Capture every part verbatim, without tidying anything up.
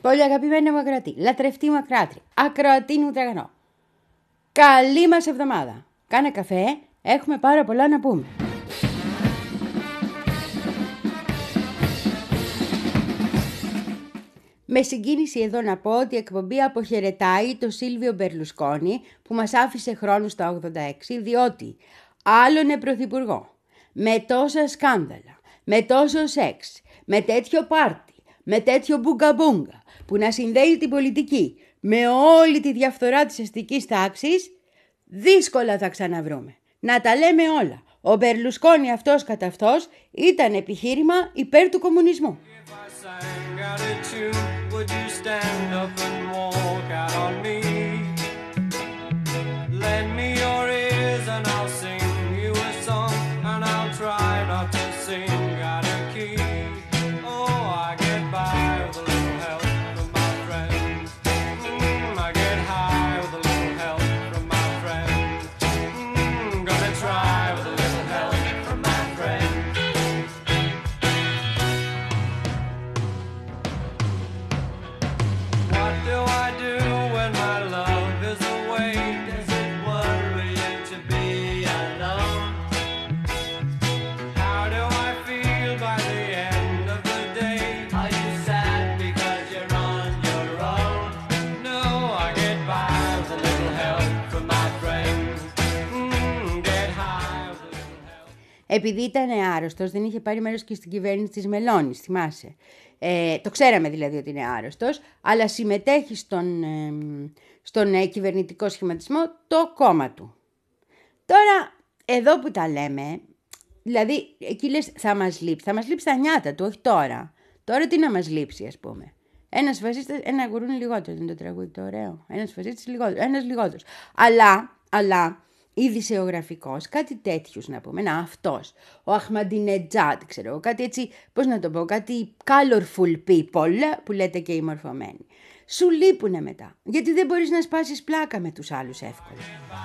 Πολύ αγαπημένη μου ακροατή, λατρευτή μου ακροάτρια, ακροατή μου τραγανό. Καλή μας εβδομάδα. Κάνε καφέ, έχουμε πάρα πολλά να πούμε. Με συγκίνηση εδώ να πω ότι η εκπομπή αποχαιρετάει το Σίλβιο Μπερλουσκόνι που μας άφησε χρόνου στα ογδόντα έξι, διότι άλλον πρωθυπουργό, με τόσα σκάνδαλα, με τόσο σεξ, με τέτοιο πάρτι, με τέτοιο μπούγκα-μπούγκα, που να συνδέει την πολιτική με όλη τη διαφθορά της αστικής τάξης, δύσκολα θα ξαναβρούμε. Να τα λέμε όλα. Ο Μπερλουσκόνι αυτός κατά αυτός ήταν επιχείρημα υπέρ του κομμουνισμού. Επειδή ήταν άρρωστος, δεν είχε πάρει μέρος και στην κυβέρνηση της Μελώνης, θυμάσαι. Ε, το ξέραμε δηλαδή ότι είναι άρρωστος, αλλά συμμετέχει στον, ε, στον ε, κυβερνητικό σχηματισμό το κόμμα του. Τώρα, εδώ που τα λέμε, δηλαδή εκεί λες θα μας λείψει, θα μας λείψει τα νιάτα του, όχι τώρα. Τώρα τι να μας λείψει, ας πούμε. Ένας φασίστας, ένα γουρούνι λιγότερο, είναι το τραγούδι το ωραίο. Ένας φασίστας λιγότερο, ένας λιγότερος. Αλλά, αλλά... ειδησεογραφικός, κάτι τέτοιους να πούμε, να αυτός, ο Αχμαντινετζάτ, ξέρω, κάτι έτσι, πώς να το πω, κάτι colorful people, που λέτε και οι μορφωμένοι. Σου λείπουνε μετά, γιατί δεν μπορείς να σπάσεις πλάκα με τους άλλους εύκολα.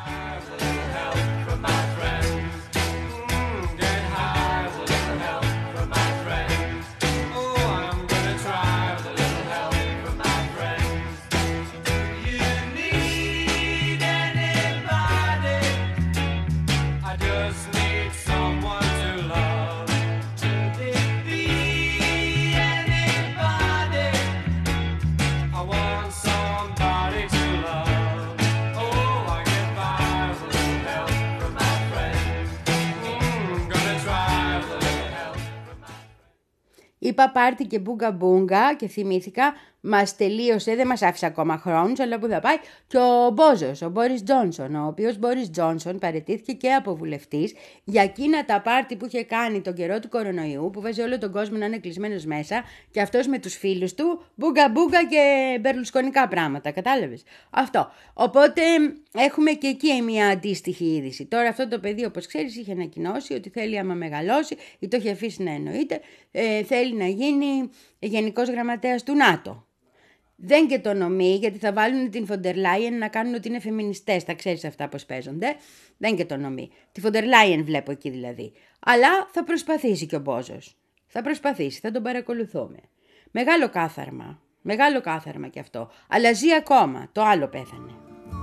Είπα πάρτι και μπούγκα μπούγκα και θυμήθηκα, μας τελείωσε, δεν μας άφησε ακόμα χρόνους, αλλά που θα πάει, και ο Μπόζος, ο Μπόρις Τζόνσον, ο οποίος Μπόρις Τζόνσον παραιτήθηκε και από βουλευτής για εκείνα τα πάρτι που είχε κάνει τον καιρό του κορονοϊού, που βάζει όλο τον κόσμο να είναι κλεισμένος μέσα και αυτός με τους φίλους του, μπούγκα μπούγκα και μπερλουσκονικά πράγματα, κατάλαβες. Αυτό. Οπότε έχουμε και εκεί μια αντίστοιχη είδηση. Τώρα αυτό το παιδί, όπως ξέρεις, είχε ανακοινώσει ότι θέλει άμα μεγαλώσει, ή το είχε αφήσει να εννοείται, ε, θέλει να γίνει γενικός γραμματέας του ΝΑΤΟ. Δεν και το νομεί, γιατί θα βάλουν την Φοντερ Λάιεν να κάνουν ότι είναι φεμινιστές, τα ξέρεις αυτά πώς παίζονται. Δεν και το νομεί. Τη Φοντερ Λάιεν βλέπω εκεί δηλαδή. Αλλά θα προσπαθήσει και ο Μπόζος. Θα προσπαθήσει, θα τον παρακολουθούμε. Μεγάλο κάθαρμα. Μεγάλο κάθαρμα κι αυτό. Αλλά ζει ακόμα. Το άλλο πέθανε.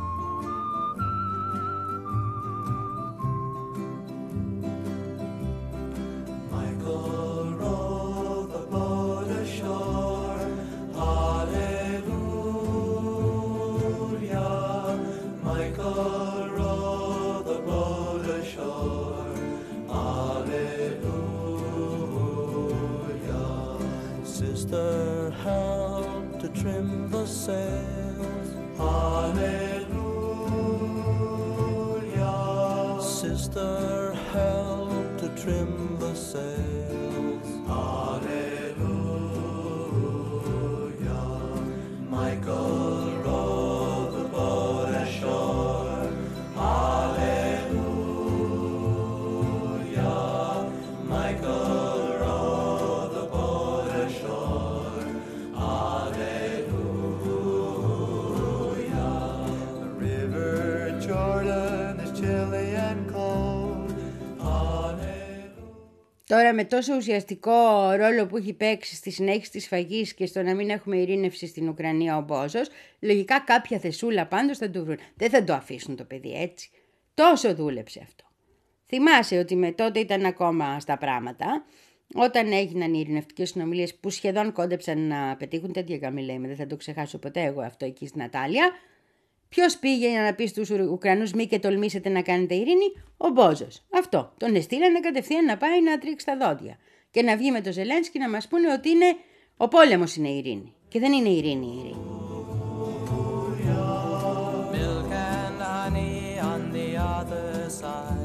Help to trim the sails. Hallelujah. Sister, help to trim the sails. Hallelujah. Michael rowed the boat ashore. Hallelujah. Michael. Τώρα με τόσο ουσιαστικό ρόλο που έχει παίξει στη συνέχιση της σφαγής και στο να μην έχουμε ειρήνευση στην Ουκρανία ο Μπόζος, λογικά κάποια θεσούλα πάντως θα του βρουν. Δεν θα το αφήσουν το παιδί έτσι. Τόσο δούλεψε αυτό. Θυμάσαι ότι με τότε ήταν ακόμα στα πράγματα, όταν έγιναν οι ειρηνευτικές συνομιλίες που σχεδόν κόντεψαν να πετύχουν, τέτοια καμιλέμε, δεν θα το ξεχάσω ποτέ εγώ αυτό εκεί στην Ατάλια. Ποιος πήγε για να πει στους Ουκρανούς μη και τολμήσετε να κάνετε ειρήνη? Ο Μπόζος. Αυτό. Τον εστήλανε κατευθείαν να πάει να τρίξει τα δόντια και να βγει με το Ζελένσκι να μας πούνε ότι είναι ο πόλεμος είναι η ειρήνη. Και δεν είναι η ειρήνη η ειρήνη. Milk and honey on the other side.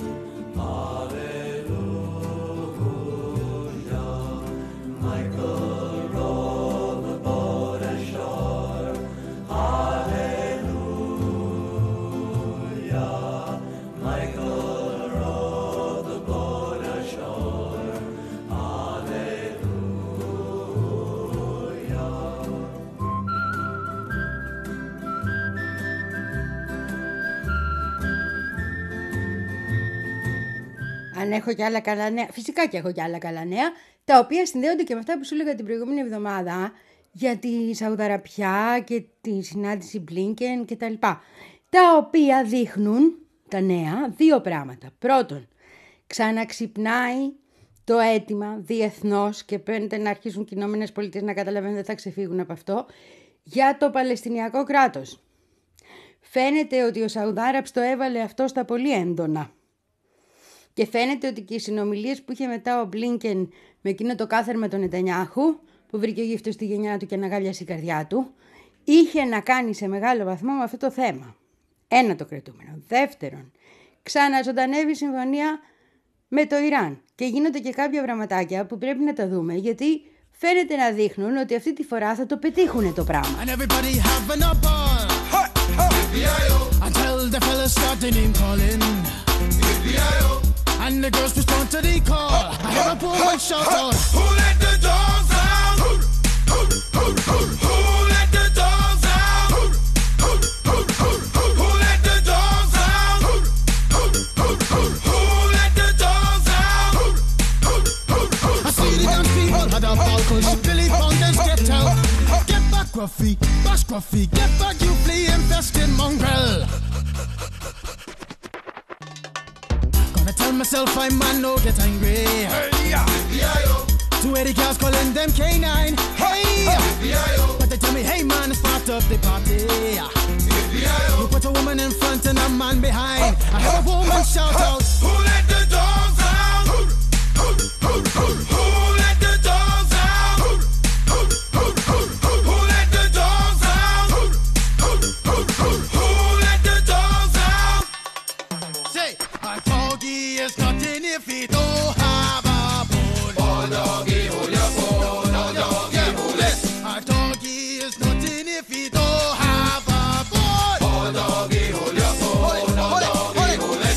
Αν έχω και άλλα καλά νέα, φυσικά και έχω και άλλα καλά νέα, τα οποία συνδέονται και με αυτά που σου έλεγα την προηγούμενη εβδομάδα για τη Σαουδαραπιά και τη συνάντηση Μπλίνκεν και τα λοιπά. Τα οποία δείχνουν, τα νέα, δύο πράγματα. Πρώτον, ξαναξυπνάει το αίτημα διεθνώς και παίρνετε να αρχίσουν οι Ηνωμένες Πολιτείες να καταλαβαίνουν δεν θα ξεφύγουν από αυτό, για το Παλαιστινιακό κράτος. Φαίνεται ότι ο Σαουδάραπς το έβαλε αυτό στα πολύ έντονα. Και φαίνεται ότι και οι συνομιλίες που είχε μετά ο Μπλίνκεν με εκείνο το κάθερμα τον Νετανιάχου, που βρήκε ο γύφτος στη γενιά του και αναγάλιασε η καρδιά του, είχε να κάνει σε μεγάλο βαθμό με αυτό το θέμα. Ένα το κρατούμενο. Δεύτερον, ξαναζωντανεύει η συμφωνία με το Ιράν. Και γίνονται και κάποια πραγματάκια που πρέπει να τα δούμε, γιατί φαίνεται να δείχνουν ότι αυτή τη φορά θα το πετύχουν το πράγμα. And the girls respond to the call. I hear a woman shout out, who let the dogs out? Who, who, who, who, who let the dogs out? Who, who, who, who, who let the dogs out? Who, who, who, who, who let the dogs out? Who, who, who, who, I see the dance people had a ball cause Billy Fountains get out. Get back, Gruffy, bash Gruffy, get back, you flea infested mongrel. Tell myself I'm man, no get angry. Hey, yeah. Two eighty cars calling them K nine. Hey, yeah. But they tell me, hey man, it's part of the party. You put a woman in front and a man behind. I hear a woman shout out, who let the dogs out? Who, who, who, who, who let the dogs out? Who, who, who, who, who let the dogs out? Who, who, who, who, who let the dogs out? Say, I doggy is nothing if he don't have a bone. Oh doggy, hold your bone. Oh doggy, hold it. A doggy is nothing if he don't have a bone. Oh doggy, hold your bone. Oh doggy, hold it.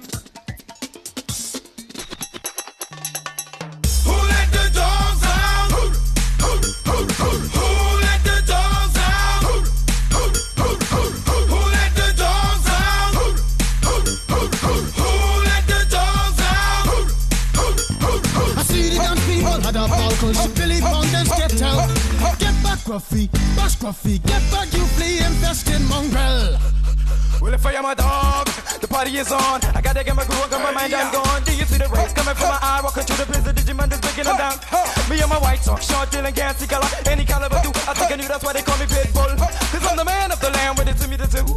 Who let the dogs out? Who, who, who, who, who let the dogs out? Who, who, who, who, who let the dogs out? Who, who, who, who, who let the dogs out? Who, who, who, who, I see the dance people had a ball cause Billy Fountains get out. Get back, Gruffy, bash Gruffy, get back, you flea infested mongrel. Well, if I am a dog, the party is on. I gotta get my groove on, my mind, I'm gone. Do you see the rays coming from my eye? Walking through the prison, Digimon is breaking them down. Me and my white talk, short, deal and gassy color. Any caliber do, I think I knew that's why they call me Pitbull. Cause I'm the man of the land, with it to me to say,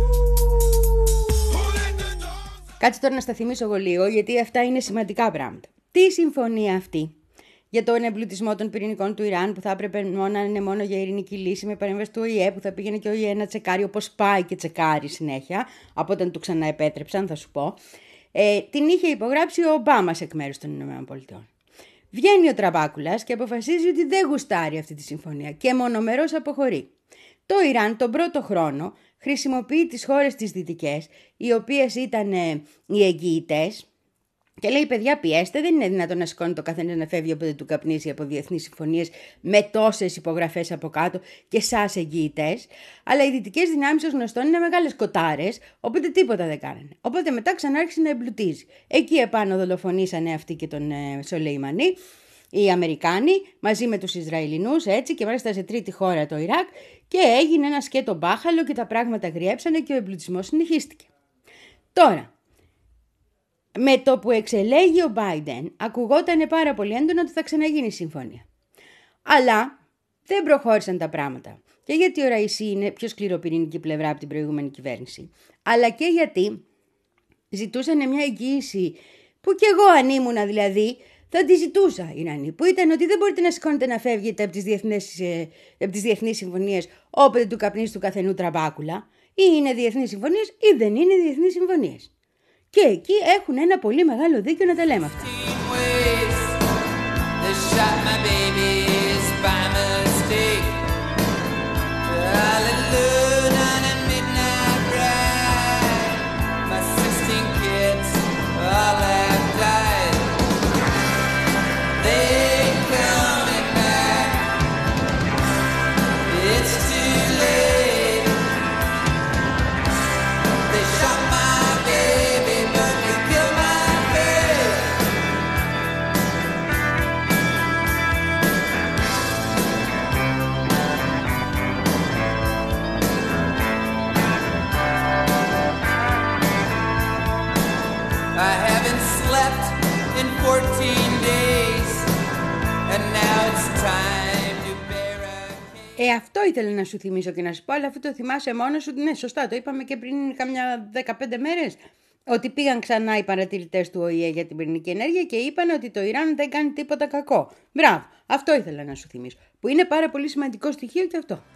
Κάτσε τώρα να στα θυμίσω εγώ λίγο, γιατί αυτά είναι σημαντικά πράγματα. Τι συμφωνία αυτή για τον εμπλουτισμό των πυρηνικών του Ιράν, που θα έπρεπε μόνο να είναι μόνο για ειρηνική λύση, με παρέμβαση του Ο Η Ε, που θα πήγαινε και ο Ο Η Ε να τσεκάρει όπως πάει και τσεκάρει συνέχεια, από όταν του ξαναεπέτρεψαν, θα σου πω. Ε, την είχε υπογράψει ο Ομπάμα εκ μέρους των ΗΠΑ. Βγαίνει ο Τραμπάκουλας και αποφασίζει ότι δεν γουστάρει αυτή τη συμφωνία και μονομερώς αποχωρεί. Το Ιράν τον πρώτο χρόνο χρησιμοποιεί τις χώρες τις δυτικές, οι οποίες ήταν ε, οι εγγυητές, Και λέει, παιδιά, πιέστε, δεν είναι δυνατόν να σηκώνει το καθένα να φεύγει όποτε του καπνίσει από διεθνείς συμφωνίες με τόσες υπογραφές από κάτω και σας εγγυητές. Αλλά οι δυτικές δυνάμεις ως γνωστόν είναι μεγάλες κοτάρες, οπότε τίποτα δεν κάνανε. Οπότε μετά ξανάρχισε να εμπλουτίζει. Εκεί επάνω δολοφονήσανε αυτοί και τον ε, Σολεϊμανί, οι Αμερικάνοι, μαζί με τους Ισραηλινούς, έτσι, και μάλιστα σε τρίτη χώρα, το Ιράκ, και έγινε ένα σκέτο μπάχαλο και τα πράγματα γριέψανε και ο εμπλουτισμός συνεχίστηκε. Τώρα, με το που εξελέγει ο Biden, ακουγόταν πάρα πολύ έντονα ότι θα ξαναγίνει συμφωνία. Αλλά δεν προχώρησαν τα πράγματα. Και γιατί ο Ραΐσι είναι πιο σκληροπυρηνική πλευρά από την προηγούμενη κυβέρνηση, αλλά και γιατί ζητούσαν μια εγγύηση που κι εγώ αν ήμουνα δηλαδή θα τη ζητούσα, Ιρανή, που ήταν ότι δεν μπορείτε να σηκώνετε να φεύγετε από τις διεθνείς, ε, από τις διεθνείς συμφωνίες όποτε του καπνίσει του καθενού τραμπάκουλα, ή είναι διεθνείς συμφωνίες ή δεν είναι διεθνείς συμφωνίες. Και εκεί έχουν ένα πολύ μεγάλο δίκιο να τα λέμε αυτά. Ε, αυτό ήθελα να σου θυμίσω και να σου πω, αλλά αφού το θυμάσαι μόνος σου, ναι, σωστά, το είπαμε και πριν καμιά δεκαπέντε μέρες, ότι πήγαν ξανά οι παρατηρητές του Ο Η Ε για την πυρηνική ενέργεια και είπαν ότι το Ιράν δεν κάνει τίποτα κακό. Μπράβο, αυτό ήθελα να σου θυμίσω, που είναι πάρα πολύ σημαντικό στοιχείο και αυτό.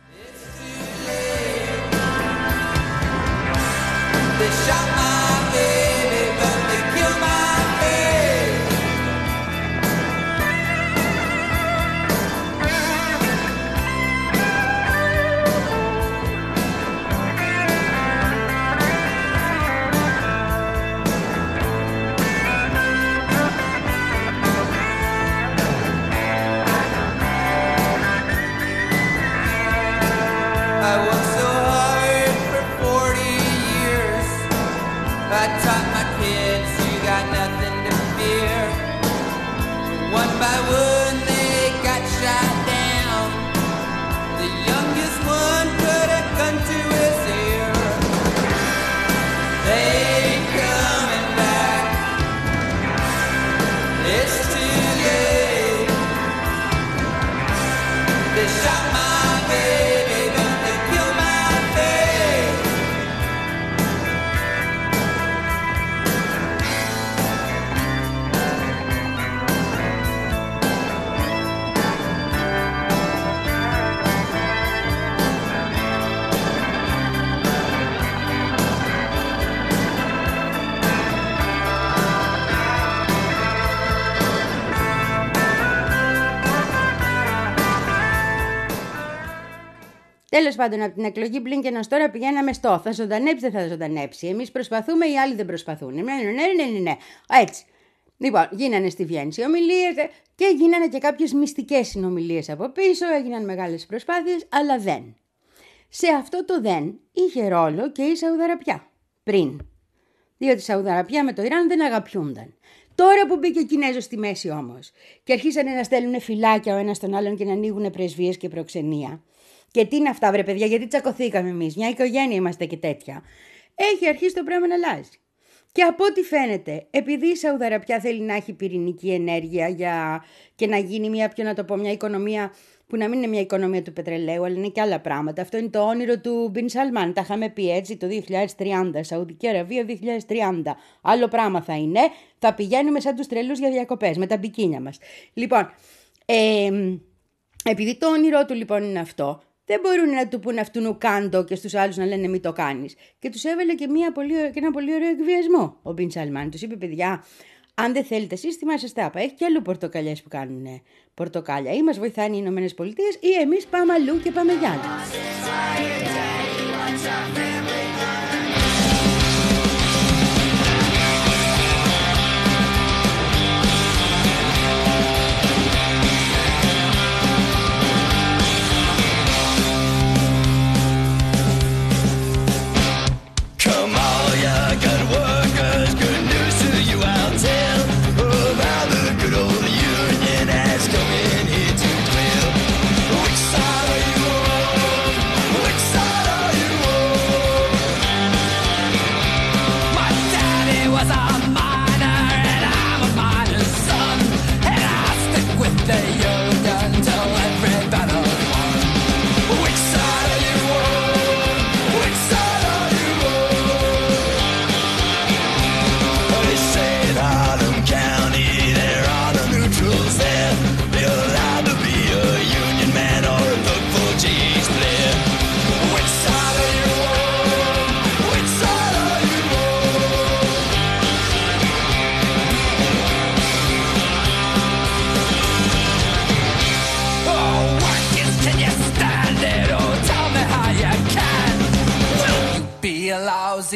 Τέλος πάντων, από την εκλογή Blinken ως τώρα πηγαίναμε στο θα ζωντανέψει, δεν θα ζωντανέψει. Εμείς προσπαθούμε, οι άλλοι δεν προσπαθούν. Ναι, ναι, ναι, ναι, ναι. Έτσι. Λοιπόν, γίνανε στη Βιέννη οι ομιλίες και γίνανε και κάποιες μυστικές συνομιλίες από πίσω, έγιναν μεγάλες προσπάθειες, αλλά δεν. Σε αυτό το δεν είχε ρόλο και η Σαουδαραπιά πριν. Διότι η Σαουδαραπιά με το Ιράν δεν αγαπιούνταν. Τώρα που μπήκε ο Κινέζος στη μέση όμως και αρχίσανε να στέλνουν φυλάκια ο ένας τον άλλον και να ανοίγουν πρεσβείες και προξενία. Και τι είναι αυτά, βρε παιδιά, γιατί τσακωθήκαμε εμείς, μια οικογένεια είμαστε και τέτοια. Έχει αρχίσει το πράγμα να αλλάζει. Και από ό,τι φαίνεται, επειδή η Σαουδαραπιά θέλει να έχει πυρηνική ενέργεια για... και να γίνει μια, πιο να το πω, μια οικονομία που να μην είναι μια οικονομία του πετρελαίου, αλλά είναι και άλλα πράγματα. Αυτό είναι το όνειρο του Μπιν Σαλμάν. Τα είχαμε πει έτσι το δύο χιλιάδες τριάντα, Σαουδική Αραβία δύο χιλιάδες τριάντα. Άλλο πράγμα θα είναι, θα πηγαίνουμε σαν τους τρελούς για διακοπές με τα μπικίνια μας. Λοιπόν, ε, επειδή το όνειρό του λοιπόν είναι αυτό, δεν μπορούν να του πούν αυτού νου κάντο και στους άλλους να λένε μη το κάνεις. Και τους έβαλε και, μια πολύ, και ένα πολύ ωραίο εκβιασμό ο Μπιν Σαλμάν. Τους είπε, παιδιά, αν δεν θέλετε εσείς, θυμάστε άπα. Έχει και αλλού πορτοκαλιές που κάνουν πορτοκάλια. Ή μας βοηθάνε οι Ηνωμένες Πολιτείες ή εμείς πάμε αλλού και πάμε για άλλα.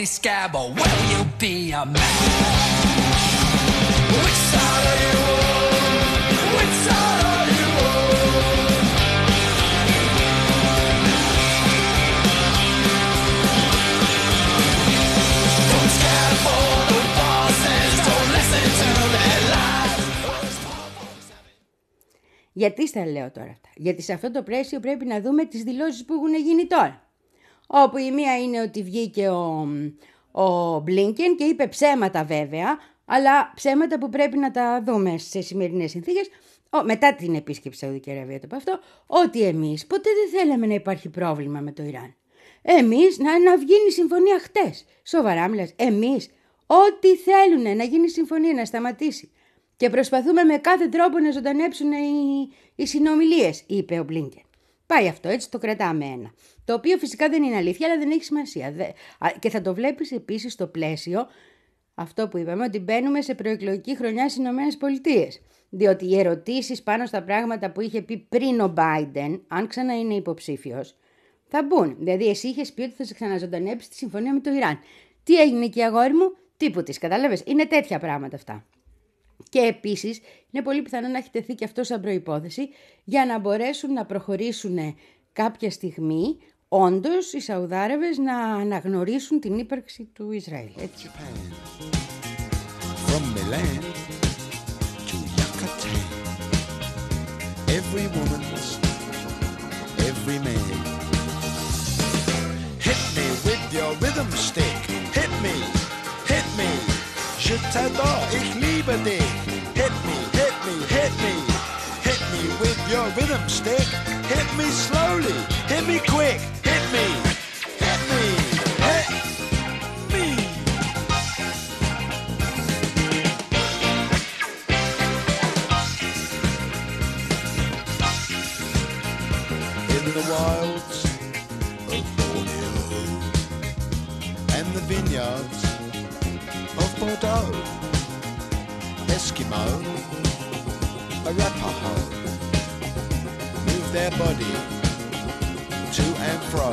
ugly scab, or will you be a man? Which side are you on? Which side are you on? Don't stand for the bosses, don't listen to their lies. Γιατί στα λέω τώρα αυτά? Γιατί σε αυτό το πλαίσιο πρέπει να δούμε τις δηλώσεις που έχουν γίνει τώρα. Όπου η μία είναι ότι βγήκε ο, ο Μπλίνκεν και είπε ψέματα βέβαια, αλλά ψέματα που πρέπει να τα δούμε σε σημερινές συνθήκες, ο, μετά την επίσκεψη στη Σαουδική Αραβία το είπα αυτό, ότι εμείς ποτέ δεν θέλαμε να υπάρχει πρόβλημα με το Ιράν. Εμείς να, να γίνει συμφωνία χτες. Σοβαρά μιλάς. Εμείς ό,τι θέλουν να γίνει συμφωνία, να σταματήσει. Και προσπαθούμε με κάθε τρόπο να ζωντανέψουν οι, οι συνομιλίες, είπε ο Μπλίνκεν. Πάει αυτό, έτσι το κρατάμε ένα. Το οποίο φυσικά δεν είναι αλήθεια, αλλά δεν έχει σημασία. Και θα το βλέπεις επίσης στο πλαίσιο αυτό που είπαμε, ότι μπαίνουμε σε προεκλογική χρονιά στις Ηνωμένες Πολιτείες. Διότι οι ερωτήσεις πάνω στα πράγματα που είχε πει πριν ο Μπάιντεν, αν ξανά είναι υποψήφιος, θα μπουν. Δηλαδή, εσύ είχες πει ότι θα σε ξαναζωντανέψει τη συμφωνία με το Ιράν. Τι έγινε εκεί, αγόρι μου, τίποτης, κατάλαβες. Είναι τέτοια πράγματα αυτά. Και επίσης είναι πολύ πιθανό να έχει τεθεί και αυτό σαν προϋπόθεση για να μπορέσουν να προχωρήσουν κάποια στιγμή όντως οι Σαουδάραβες να αναγνωρίσουν την ύπαρξη του Ισραήλ. Έτσι. From Milan to Yucatan, every woman's, every man. Hit me with your rhythm stick, hit me, hit me. Je t'adore, ich liebe dich. Hit me, hit me, hit me. Hit me with your rhythm stick. Hit me slowly, hit me quick. Hit me, hit me, hit me. In the wilds of Borneo and the vineyards of Bordeaux, Eskimo, Arapaho, move their body to and fro.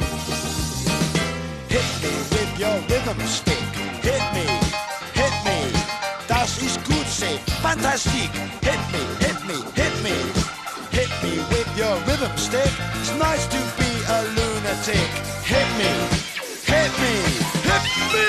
Hit me with your rhythm stick, hit me, hit me, das ist gut, say, fantastic. Hit me, hit me, hit me, hit me with your rhythm stick. It's nice to be a lunatic. Hit me, hit me, hit me.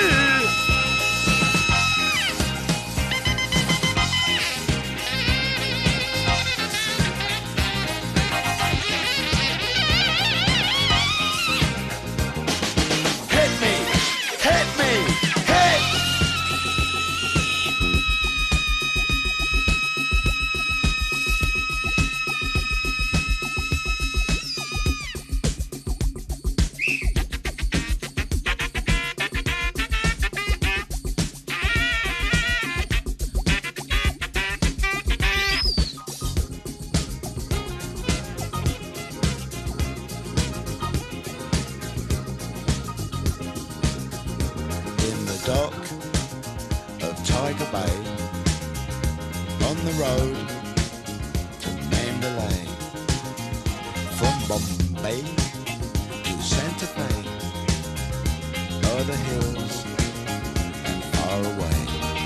Dock of Tiger Bay, on the road to Mandalay, from Bombay to Santa Fe, o'er the hills and far away.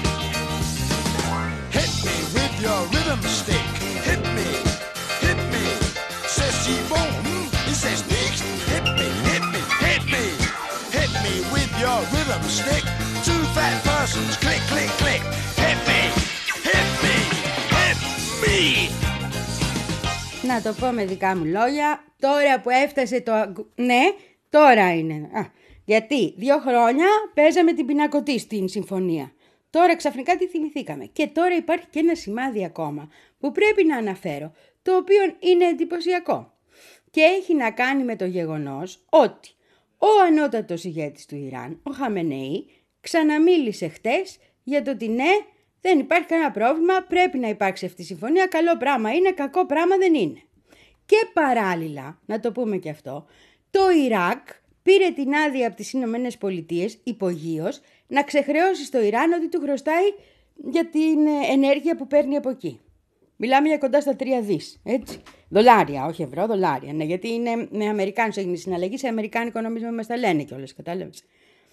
Hit me with your rhythm stick, hit me, hit me, says T-Bone, he says nichts, hit me, hit me, hit me, hit me with your rhythm stick. Two fat persons, click, click, click. Hit me, hit me, hit me. Να το πω με δικά μου λόγια, τώρα που έφτασε το... Ναι, τώρα είναι. Α, γιατί δύο χρόνια παίζαμε την πινακωτή στην συμφωνία. Τώρα ξαφνικά τη θυμηθήκαμε. Και τώρα υπάρχει και ένα σημάδι ακόμα που πρέπει να αναφέρω, το οποίο είναι εντυπωσιακό. Και έχει να κάνει με το γεγονός ότι ο ανώτατος ηγέτης του Ιράν, ο Χαμενεή, ξαναμίλησε χτες για το ότι ναι, δεν υπάρχει κανένα πρόβλημα, πρέπει να υπάρξει αυτή η συμφωνία, καλό πράγμα είναι, κακό πράγμα δεν είναι. Και παράλληλα, να το πούμε και αυτό, το Ιράκ πήρε την άδεια από τις Ηνωμένες Πολιτείες υπογείως να ξεχρεώσει στο Ιράν ότι του χρωστάει για την ενέργεια που παίρνει από εκεί. Μιλάμε για κοντά στα τρία δις, έτσι. Δολάρια, όχι ευρώ, δολάρια. Ναι, γιατί είναι με Αμερικάνους έγινε συναλλαγή, σε αμερικάνικο νόμισμα μας τα λένε κιόλας, κατάλαβες.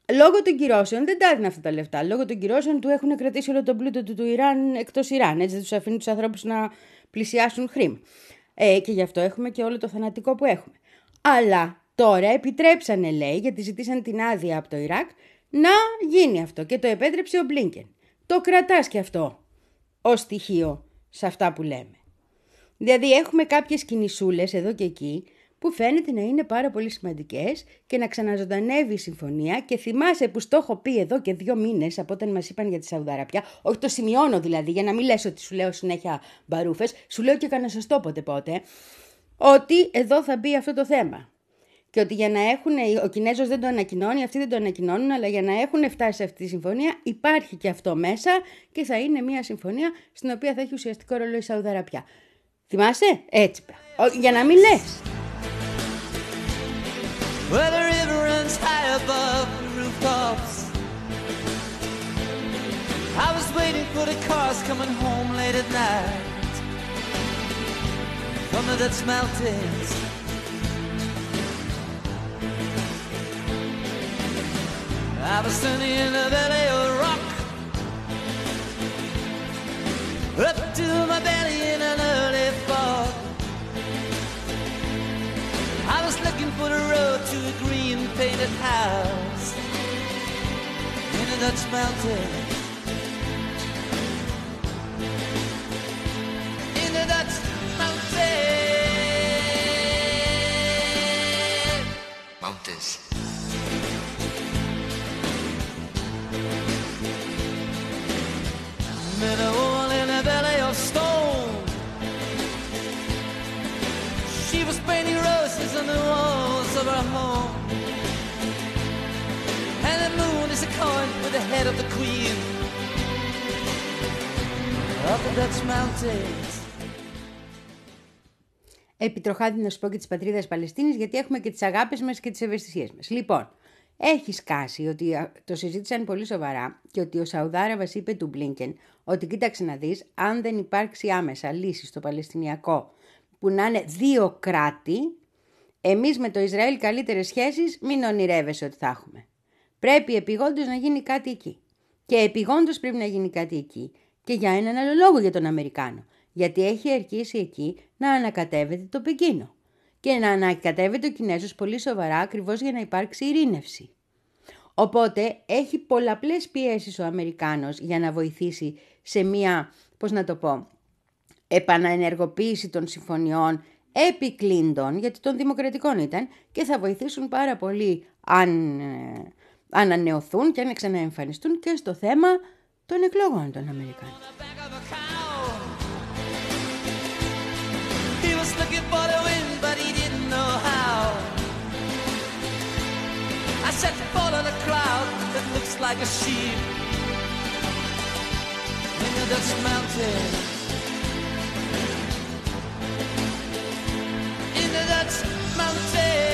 Λόγω των κυρώσεων δεν τα έδινε αυτά τα λεφτά. Λόγω των κυρώσεων του έχουν κρατήσει όλο τον πλούτο του, του Ιράν εκτός Ιράν. Έτσι δεν τους αφήνει τους ανθρώπους να πλησιάσουν χρήμα. Ε, και γι' αυτό έχουμε και όλο το θανατικό που έχουμε. Αλλά τώρα επιτρέψανε, λέει, γιατί ζητήσαν την άδεια από το Ιράκ, να γίνει αυτό και το επέτρεψε ο Μπλίνκεν. Το κρατάς και αυτό ως στοιχείο σε αυτά που λέμε. Δηλαδή έχουμε κάποιες κινησούλες εδώ και εκεί που φαίνεται να είναι πάρα πολύ σημαντικές και να ξαναζωντανεύει η συμφωνία. Και θυμάσαι που στο έχω πει εδώ και δύο μήνες από όταν μας είπαν για τη Σαουδαραπιά, όχι το σημειώνω δηλαδή για να μην λες ότι σου λέω συνέχεια μπαρούφες, σου λέω και κανένα σωστό πότε πότε, ότι εδώ θα μπει αυτό το θέμα. Και ότι για να έχουν, ο Κινέζος δεν το ανακοινώνει, αυτοί δεν το ανακοινώνουν, αλλά για να έχουν φτάσει σε αυτή τη συμφωνία υπάρχει και αυτό μέσα και θα είναι μια συμφωνία στην οποία θα έχει ουσιαστικό ρόλο η Σαουδαραπιά. Θυμάσαι? Έτσι πέρα. Για να μην λες. Well, the river runs high above the rooftops. I was waiting for the cars coming home late at night from the Dutch mountains. I was standing in the valley of rock, up to my belly in an early fog. I was looking for the road to a green painted house in the Dutch mountains. In the Dutch mountains. Mountains. Met a woman in a belly of stone. She was painting roses on the walls of her home. And the moon is a coin with the head of the queen of the Dutch mountains. Επιτροχάτη να σου πω και της πατρίδας Παλαιστίνης, γιατί έχουμε και τις αγάπες μας και τις ευαισθησίες μας. Λοιπόν, έχει σκάσει ότι το συζήτησαν πολύ σοβαρά και ότι ο Σαουδάραβας είπε του Μπλίνκεν ότι κοίταξε να δεις, αν δεν υπάρξει άμεσα λύση στο Παλαιστινιακό που να είναι δύο κράτη, εμείς με το Ισραήλ καλύτερες σχέσεις μην ονειρεύεσαι ότι θα έχουμε. Πρέπει επιγόντως να γίνει κάτι εκεί. Και επιγόντως πρέπει να γίνει κάτι εκεί και για έναν άλλο λόγο για τον Αμερικάνο. Γιατί έχει αρχίσει εκεί να ανακατεύεται το Πεκίνο. Και να ανακατεύεται ο Κινέζος πολύ σοβαρά ακριβώς για να υπάρξει ειρήνευση. Οπότε έχει πολλαπλές πιέσεις ο Αμερικάνος για να βοηθήσει σε μία, πώς να το πω, επαναενεργοποίηση των συμφωνιών επί Κλίντον, γιατί των δημοκρατικών ήταν, και θα βοηθήσουν πάρα πολύ αν ε, ανανεωθούν και αν ξαναεμφανιστούν και στο θέμα των εκλογών των Αμερικάνων. He was looking for the wind, but he didn't know how. I set the ball on a cloud that looks like a sheep in the Dutch mountains. In the Dutch mountains.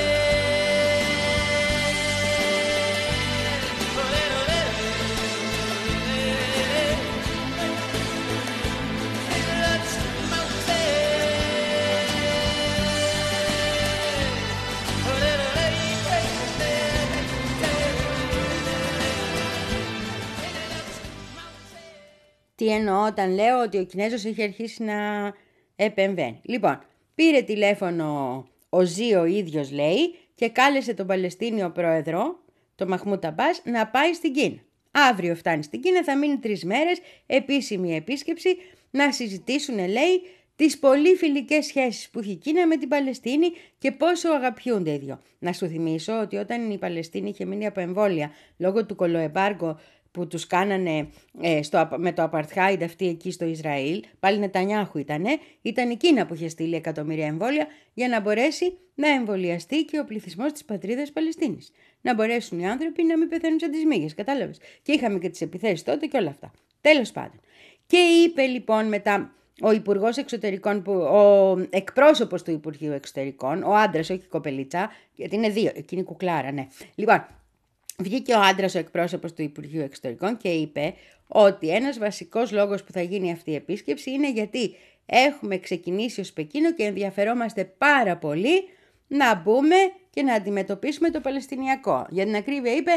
Τι εννοώ όταν λέω ότι ο Κινέζος έχει αρχίσει να επεμβαίνει. Λοιπόν, πήρε τηλέφωνο ο Ζή ο ίδιος, λέει, και κάλεσε τον Παλαιστίνιο πρόεδρο, τον Μαχμούντ Αμπάς, να πάει στην Κίνα. Αύριο φτάνει στην Κίνα, θα μείνει τρεις μέρες, επίσημη επίσκεψη, να συζητήσουν, λέει, τις πολύ φιλικές σχέσεις που έχει η Κίνα με την Παλαιστίνη και πόσο αγαπιούνται οι δυο. Να σου θυμίσω ότι όταν η Παλαιστίνη είχε μείνει από εμβόλια λόγω του κολοεμπάργκο που τους κάνανε ε, στο, με το Απαρτχάιντ αυτή εκεί στο Ισραήλ, πάλι Νετανιάχου ήτανε, ήταν η Κίνα που είχε στείλει εκατομμύρια εμβόλια για να μπορέσει να εμβολιαστεί και ο πληθυσμός της πατρίδας Παλαιστίνης. Να μπορέσουν οι άνθρωποι να μην πεθαίνουν σαν τις μύγες, κατάλαβες. Και είχαμε και τις επιθέσεις τότε και όλα αυτά. Τέλος πάντων. Και είπε λοιπόν μετά ο Υπουργός Εξωτερικών, που, ο εκπρόσωπος του Υπουργείου Εξωτερικών, ο άντρας, όχι η κοπελίτσα, γιατί είναι δύο, εκείνη η κουκλάρα, ναι. Λοιπόν, βγήκε ο άντρας, ο εκπρόσωπος του Υπουργείου Εξωτερικών και είπε ότι ένας βασικός λόγος που θα γίνει αυτή η επίσκεψη είναι γιατί έχουμε ξεκινήσει ως Πεκίνο και ενδιαφερόμαστε πάρα πολύ να μπούμε και να αντιμετωπίσουμε το Παλαιστινιακό. Για την ακρίβεια είπε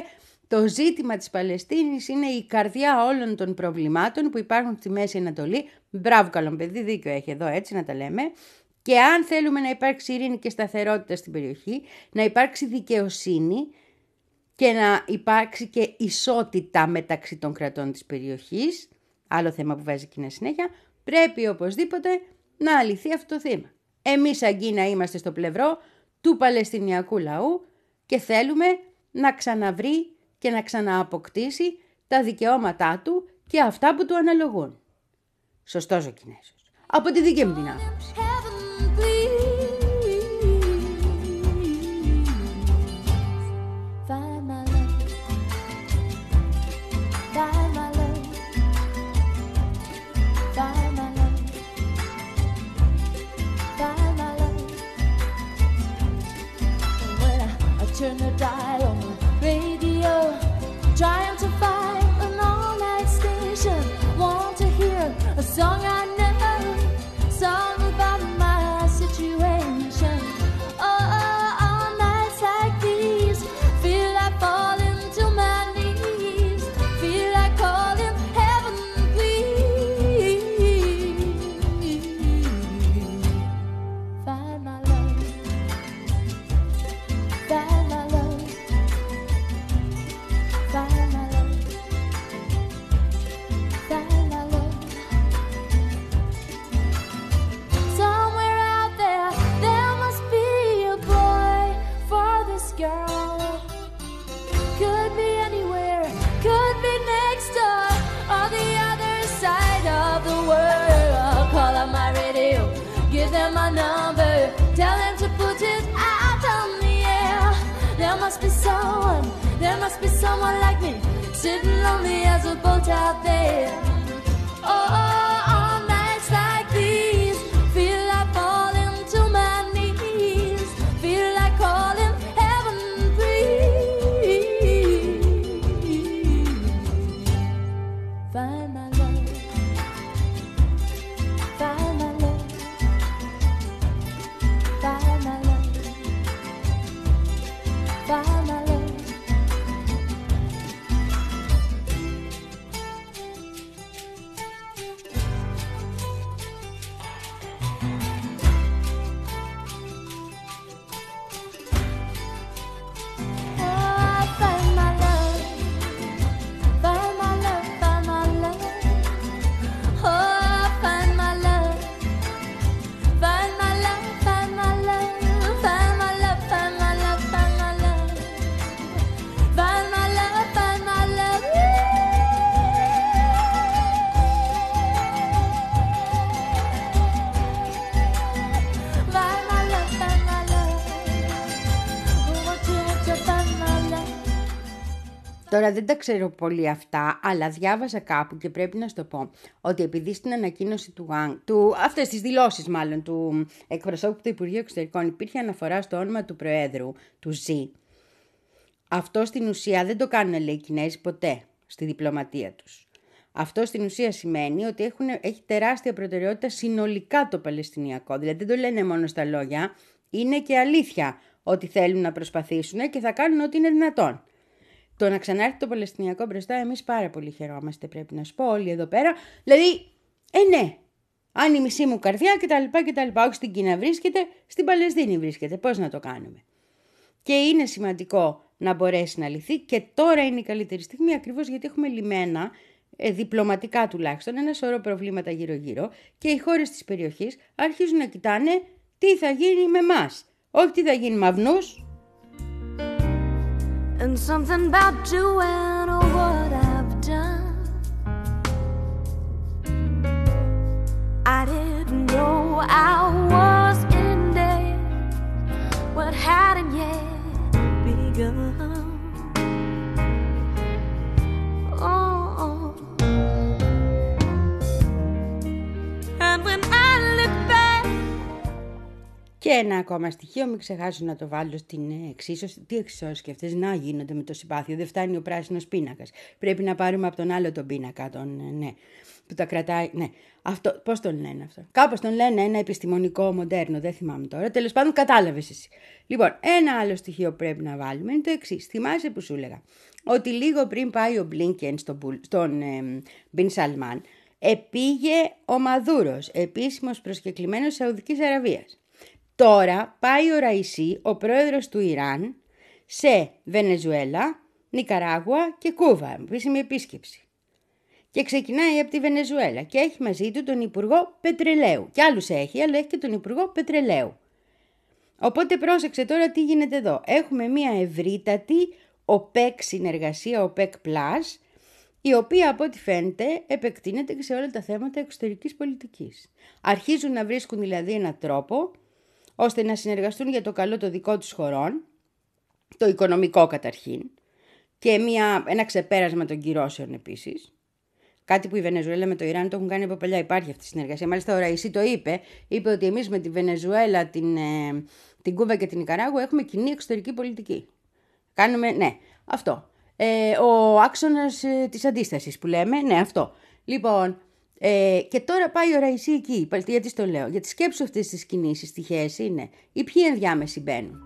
Το ζήτημα της Παλαιστίνης είναι η καρδιά όλων των προβλημάτων που υπάρχουν στη Μέση Ανατολή. Μπράβο καλό παιδί, δίκιο έχει εδώ, έτσι να τα λέμε. Και αν θέλουμε να υπάρξει ειρήνη και σταθερότητα στην περιοχή, να υπάρξει δικαιοσύνη και να υπάρξει και ισότητα μεταξύ των κρατών της περιοχής, άλλο θέμα που βάζει Κίνα συνέχεια, πρέπει οπωσδήποτε να αλυθεί αυτό το θέμα. Εμείς σαν Κίνα είμαστε στο πλευρό του Παλαιστινιακού λαού και θέλουμε να ξαναβρει και να ξανααποκτήσει τα δικαιώματά του και αυτά που του αναλογούν. Σωστός ο Κινέζος. Από τη δική μου την άποψη. Turn the dial on the radio, trying to find an all-night station. Want to hear a song I know, song about my situation. Oh, all nights like these, feel like falling to my knees, feel like calling heaven, please. Find my love, find my love. Find my love, find my love. Somewhere out there, there must be a boy for this girl. Could be anywhere, could be next door, or the other side of the world. Call up my radio, give them my number, tell them to put it out on the air. There must be someone, there must be someone like me, sitting lonely as a boat out there. Oh, on nights like these, feel like falling to my knees, feel like calling heaven, please. Find my love, find my love, find my love, find my love. Τώρα δεν τα ξέρω πολύ αυτά, αλλά διάβαζα κάπου και πρέπει να σου το πω ότι επειδή στην ανακοίνωση του Wang, του, αυτές τις δηλώσεις μάλλον του εκπροσώπου του Υπουργείου Εξωτερικών υπήρχε αναφορά στο όνομα του Προέδρου, του Xi. Αυτό στην ουσία δεν το κάνουν, λέει, οι Κινέζοι ποτέ στη διπλωματία τους. Αυτό στην ουσία σημαίνει ότι έχουν, έχει τεράστια προτεραιότητα συνολικά το Παλαιστινιακό. Δηλαδή δεν το λένε μόνο στα λόγια, είναι και αλήθεια ότι θέλουν να προσπαθήσουν και θα κάνουν ό,τι είναι δυνατόν. Το να ξανάρθει το Παλαιστινιακό μπροστά, εμείς πάρα πολύ χαιρόμαστε, πρέπει να σου πω, όλοι εδώ πέρα. Δηλαδή, ε ναι, αν η μισή μου καρδιά κτλ. κτλ. Όχι στην Κίνα βρίσκεται, στην Παλαιστίνη βρίσκεται. Πώς να το κάνουμε. Και είναι σημαντικό να μπορέσει να λυθεί και τώρα είναι η καλύτερη στιγμή ακριβώς γιατί έχουμε λυμμένα, ε, διπλωματικά τουλάχιστον, ένα σωρό προβλήματα γύρω-γύρω και οι χώρες της περιοχής αρχίζουν να κοιτάνε τι θα γίνει με εμάς. Όχι τι θα γίνει με αυνούς. And something about doing what I've done, I didn't know I was in there, what hadn't yet begun. Oh, Και ένα ακόμα στοιχείο, μην ξεχάσω να το βάλω στην εξίσωση. Τι εξίσωση και αυτές να γίνονται με το συμπάθειο. Δεν φτάνει ο πράσινος πίνακας. Πρέπει να πάρουμε από τον άλλο τον πίνακα, τον, ναι, που τα κρατάει. Ναι. Αυτό, πώς τον λένε αυτό. Κάπως τον λένε ένα επιστημονικό μοντέρνο, δεν θυμάμαι τώρα. Τέλος πάντων, κατάλαβες εσύ. Λοιπόν, ένα άλλο στοιχείο που πρέπει να βάλουμε είναι το εξής. Θυμάσαι που σου έλεγα ότι λίγο πριν πάει ο Μπλίνκεν στον, στον ε, Μπιν Σαλμάν, επήγε ο Μαδούρος, επίσημος προσκεκλημένος Σαουδικής Αραβίας. Τώρα πάει ο Ραϊσί, ο πρόεδρος του Ιράν, σε Βενεζουέλα, Νικαράγουα και Κούβα, επίσημη επίσκεψη. Και ξεκινάει από τη Βενεζουέλα και έχει μαζί του τον Υπουργό Πετρελαίου. Κι άλλους έχει, αλλά έχει και τον Υπουργό Πετρελαίου. Οπότε πρόσεξε τώρα τι γίνεται εδώ. Έχουμε μια ευρύτατη ΟΠΕΚ συνεργασία, ΟΠΕΚ Plus, η οποία από ό,τι φαίνεται επεκτείνεται και σε όλα τα θέματα εξωτερικής πολιτικής. Αρχίζουν να βρίσκουν δηλαδή έναν τρόπο ώστε να συνεργαστούν για το καλό των δικών τους χωρών, το οικονομικό καταρχήν, και μια, ένα ξεπέρασμα των κυρώσεων επίσης. Κάτι που η Βενεζουέλα με το Ιράν το έχουν κάνει από παλιά, υπάρχει αυτή η συνεργασία. Μάλιστα ο Ραϊσί το είπε, είπε ότι εμείς με τη Βενεζουέλα, την, ε, την Κούβα και την Νικαράγουα έχουμε κοινή εξωτερική πολιτική. Κάνουμε, ναι, αυτό. Ε, ο άξονας ε, της αντίστασης που λέμε, ναι, αυτό. Λοιπόν, ε, και τώρα πάει ο Ραϊσί εκεί, γιατί στο λέω. Γιατί σκέψου αυτές τις κινήσεις τυχαίες είναι, ή ποιοι ενδιάμεσοι μπαίνουν.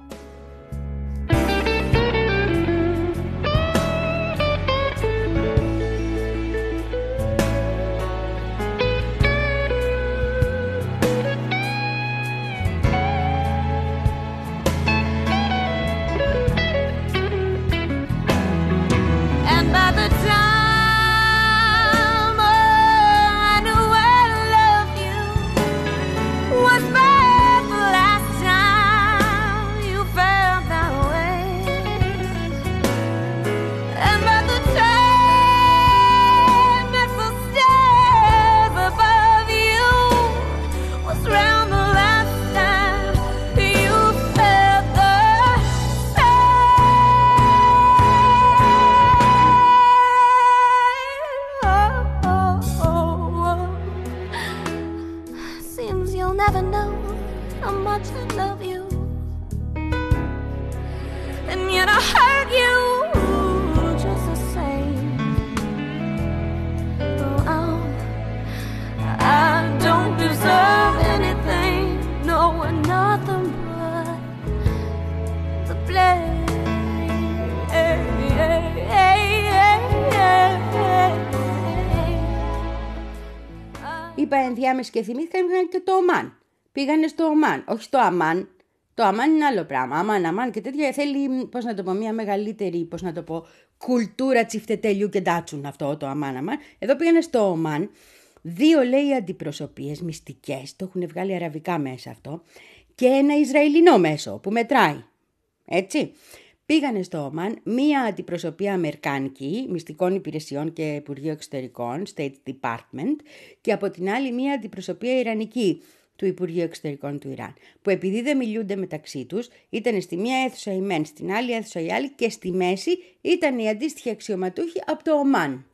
Είπα ενδιάμεση και θυμήθηκα και το Ομάν. Πήγανε στο Ομάν, όχι στο Αμάν. Το Αμάν είναι άλλο πράγμα. Αμάν, Αμάν και τέτοια θέλει, πώς να το πω, μια μεγαλύτερη, πώς να το πω, κουλτούρα τσιφτετέλιου και ντάτσουν αυτό το Αμάν, Αμάν. Εδώ πήγανε στο Ομάν. Δύο λέει αντιπροσωπείες μυστικές, το έχουν βγάλει αραβικά μέσα αυτό, και ένα Ισραηλινό μέσο που μετράει. Έτσι. Πήγανε στο Ομάν μία αντιπροσωπεία αμερικάνικη, μυστικών υπηρεσιών και Υπουργείου Εξωτερικών, State Department, και από την άλλη μία αντιπροσωπεία ιρανική του Υπουργείου Εξωτερικών του Ιράν, που επειδή δεν μιλούνται μεταξύ τους, ήταν στη μία αίθουσα η μεν, στην άλλη αίθουσα η άλλη και στη μέση ήταν οι αντίστοιχοι αξιωματούχοι από το Ομάν.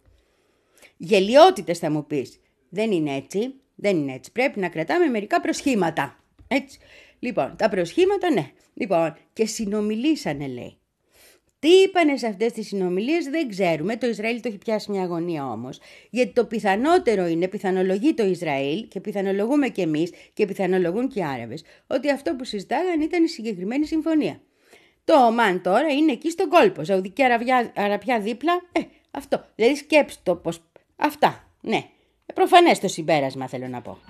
Γελιότητες θα μου πεις. Δεν είναι έτσι, δεν είναι έτσι. Πρέπει να κρατάμε μερικά προσχήματα. Έτσι. Λοιπόν, τα προσχήματα ναι. Λοιπόν, και συνομιλήσανε λέει. Τι είπανε σε αυτές τις συνομιλίες δεν ξέρουμε, το Ισραήλ το έχει πιάσει μια αγωνία όμως, γιατί το πιθανότερο είναι, πιθανολογεί το Ισραήλ και πιθανολογούμε και εμείς και πιθανολογούν και οι Άραβες, ότι αυτό που συζητάγαν ήταν η συγκεκριμένη συμφωνία. Το Ομάν τώρα είναι εκεί στον κόλπο, Σαουδική Αραβιά, Αραπιά δίπλα, ε, αυτό, δηλαδή σκέψτε το πως, αυτά, ναι, ε, προφανές το συμπέρασμα θέλω να πω.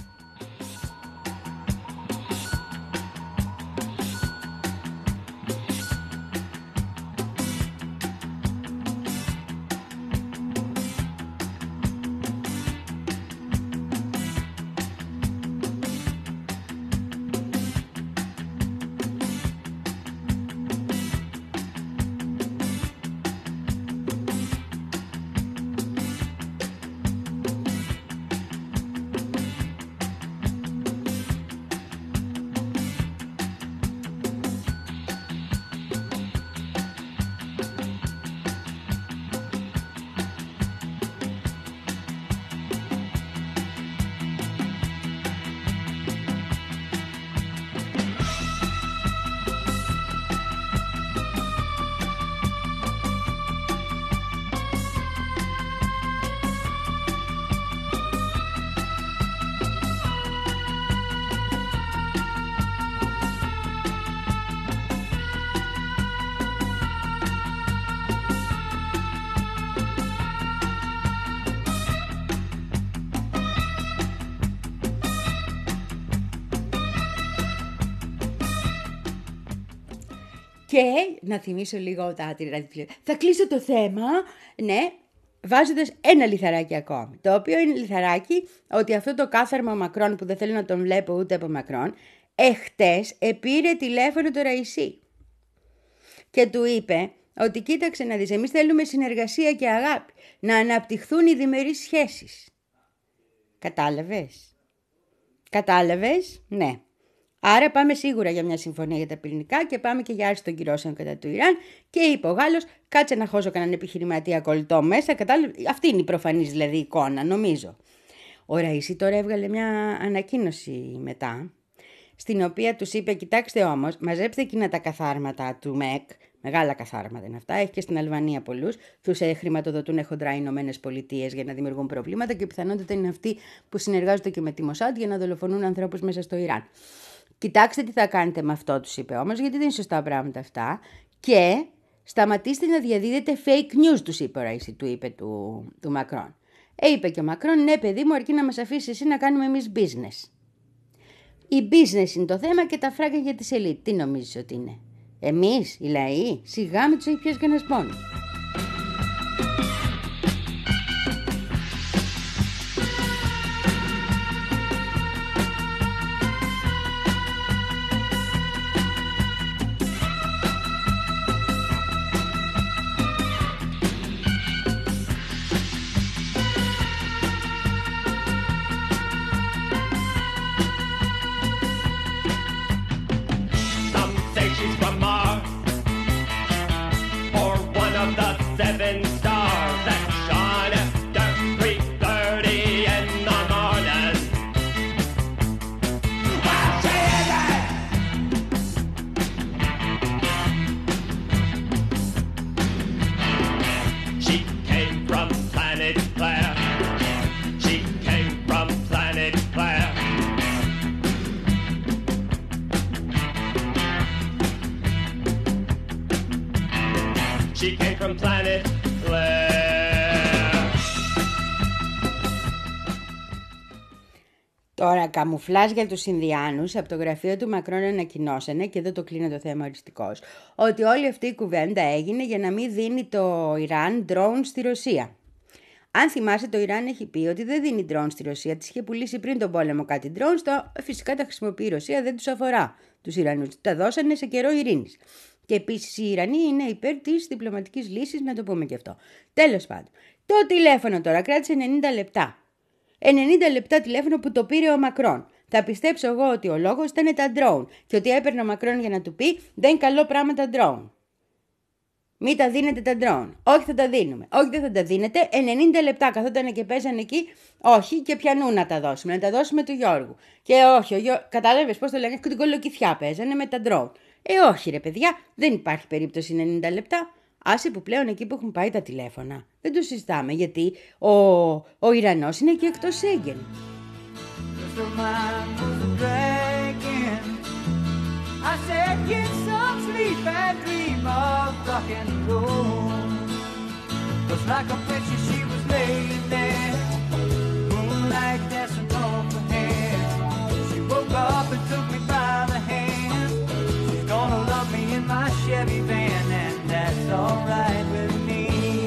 Και να θυμίσω λίγο τα ραδιοφυλακή. Θα κλείσω το θέμα, ναι, βάζοντας ένα λιθαράκι ακόμη. Το οποίο είναι λιθαράκι ότι αυτό το κάθαρμα Μακρόν που δεν θέλω να τον βλέπω ούτε από Μακρόν, εχτες επήρε τηλέφωνο το Ραϊσί. Και του είπε ότι κοίταξε να δεις, εμείς θέλουμε συνεργασία και αγάπη, να αναπτυχθούν οι διμερείς σχέσεις. Κατάλαβες? Κατάλαβες? Ναι. Άρα πάμε σίγουρα για μια συμφωνία για τα πυρηνικά και πάμε και για άρση των κυρώσεων κατά του Ιράν. Και είπε ο Γάλλος, κάτσε να χώσω κανέναν επιχειρηματία κολλητό μέσα. Κατάλαβε, αυτή είναι η προφανής δηλαδή εικόνα, νομίζω. Ο Ραϊσί τώρα έβγαλε μια ανακοίνωση μετά, στην οποία τους είπε, κοιτάξτε όμως, μαζέψτε εκείνα τα καθάρματα του ΜΕΚ, μεγάλα καθάρματα είναι αυτά, έχει και στην Αλβανία πολλούς, τους χρηματοδοτούν χοντρά οι Ηνωμένες Πολιτείες για να δημιουργούν προβλήματα και πιθανότητα είναι αυτοί που συνεργάζονται και με τη Μοσάντ για να δολοφονούν ανθρώπους μέσα στο Ιράν. Κοιτάξτε τι θα κάνετε με αυτό, τους είπε όμως, γιατί δεν είναι σωστά πράγματα αυτά. Και σταματήστε να διαδίδετε fake news, τους είπε ο Ραϊσί, του είπε του, του Μακρόν. Ε, είπε και ο Μακρόν, ναι παιδί μου, αρκεί να μας αφήσει εσύ να κάνουμε εμείς business. Η business είναι το θέμα και τα φράγκα για τη σελίτ. Τι νομίζεις ότι είναι? Εμείς, οι λαοί, σιγά με τους έχει πιάσει κανένας πόνος. She came from planet Claire. Τώρα, καμουφλάζ για τους Ινδιάνους, από το γραφείο του Μακρόν ανακοινώσανε, και εδώ το κλείνω το θέμα οριστικώς, ότι όλη αυτή η κουβέντα έγινε για να μην δίνει το Ιράν drones στη Ρωσία. Αν θυμάσαι, το Ιράν έχει πει ότι δεν δίνει drones στη Ρωσία. Της είχε πουλήσει πριν τον πόλεμο κάτι drones, το φυσικά τα χρησιμοποιεί η Ρωσία, δεν τους αφορά τους Ιρανούς. Τα δώσανε σε καιρό ειρήνης. Και επίσης οι Ιρανοί είναι υπέρ της διπλωματικής λύσης, να το πούμε και αυτό. Τέλος πάντων, το τηλέφωνο τώρα κράτησε ενενήντα λεπτά. ενενήντα λεπτά τηλέφωνο που το πήρε ο Μακρόν. Θα πιστέψω εγώ ότι ο λόγος ήταν τα drone και ότι έπαιρνε ο Μακρόν για να του πει δεν είναι καλό πράγμα τα drone. Μην τα δίνετε τα drone. Όχι, θα τα δίνουμε. Όχι, δεν θα τα δίνετε. ενενήντα λεπτά καθόταν και παίζανε εκεί. Όχι, και πιανού να τα δώσουμε. Να τα δώσουμε του Γιώργου. Και όχι, ο Γιώ... κατάλαβες πώς το λένε, και την κολοκυθιά παίζανε με τα drone. Ε, όχι ρε παιδιά, δεν υπάρχει περίπτωση ενενήντα λεπτά. Άσε που πλέον εκεί που έχουν πάει τα τηλέφωνα. Δεν το συζητάμε, γιατί ο, ο Ιρανός είναι και εκτός Σέγγεν. I said, get some sleep and dream of rock and roll. Was like a princess, she was laying there, moonlight dancing off her hair. She woke up and took me by the hand. She's gonna love me in my Chevy van, and that's alright with me.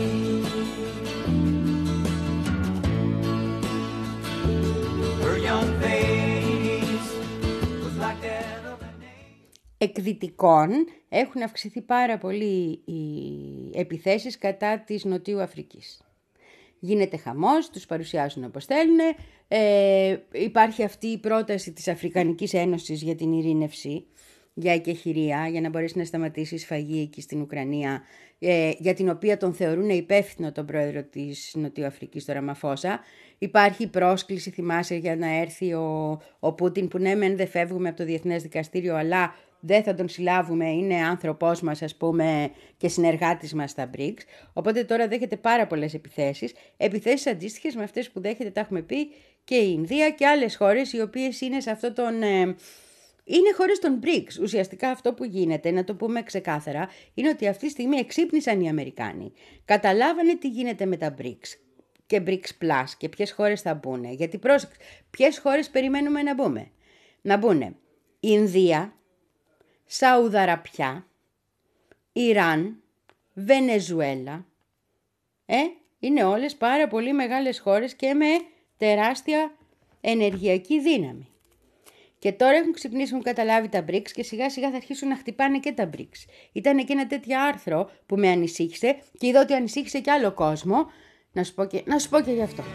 Her young face was like that. Εκδυτικών έχουν αυξηθεί πάρα πολύ οι επιθέσεις κατά της Νοτιού Αφρικής. Γίνεται χαμός, τους παρουσιάζουν όπως θέλουν. Ε, υπάρχει αυτή η πρόταση της Αφρικανικής Ένωσης για την ειρήνευση, για εκεχηρία, για να μπορέσει να σταματήσει η σφαγή εκεί στην Ουκρανία, ε, για την οποία τον θεωρούν υπεύθυνο τον πρόεδρο της Νοτιού Αφρικής, τον Ραμαφώσα. Υπάρχει πρόσκληση, θυμάσαι, για να έρθει ο, ο Πούτιν, που ναι μεν δεν φεύγουμε από το Διεθνές Δικαστήριο, αλλά δεν θα τον συλλάβουμε, είναι άνθρωπός μας, ας πούμε, και συνεργάτης μας στα μπρικς. Οπότε τώρα δέχεται πάρα πολλές επιθέσεις, επιθέσεις αντίστοιχες με αυτές που δέχεται, τα έχουμε πει, και η Ινδία και άλλες χώρες οι οποίες είναι σε αυτό τον... Ε, είναι χώρες των μπρικς. Ουσιαστικά αυτό που γίνεται, να το πούμε ξεκάθαρα, είναι ότι αυτή τη στιγμή εξύπνησαν οι Αμερικάνοι. Καταλάβανε τι γίνεται με τα μπρικς και μπρικς Plus και ποιες χώρες θα μπουν. Γιατί πρόσεξε, ποιες χώρες περιμένουμε να μπούμε. Να μπουν η Ινδία, Σαουδαραπιά, Ιράν, Βενεζουέλα, ε, είναι όλες πάρα πολύ μεγάλες χώρες και με τεράστια ενεργειακή δύναμη. Και τώρα έχουν ξυπνήσει, έχουν καταλάβει τα μπρικς και σιγά σιγά θα αρχίσουν να χτυπάνε και τα μπρικς. Ήταν και ένα τέτοιο άρθρο που με ανησύχησε και είδα ότι ανησύχησε και άλλο κόσμο. Να σου πω και, να σου πω και γι' αυτό.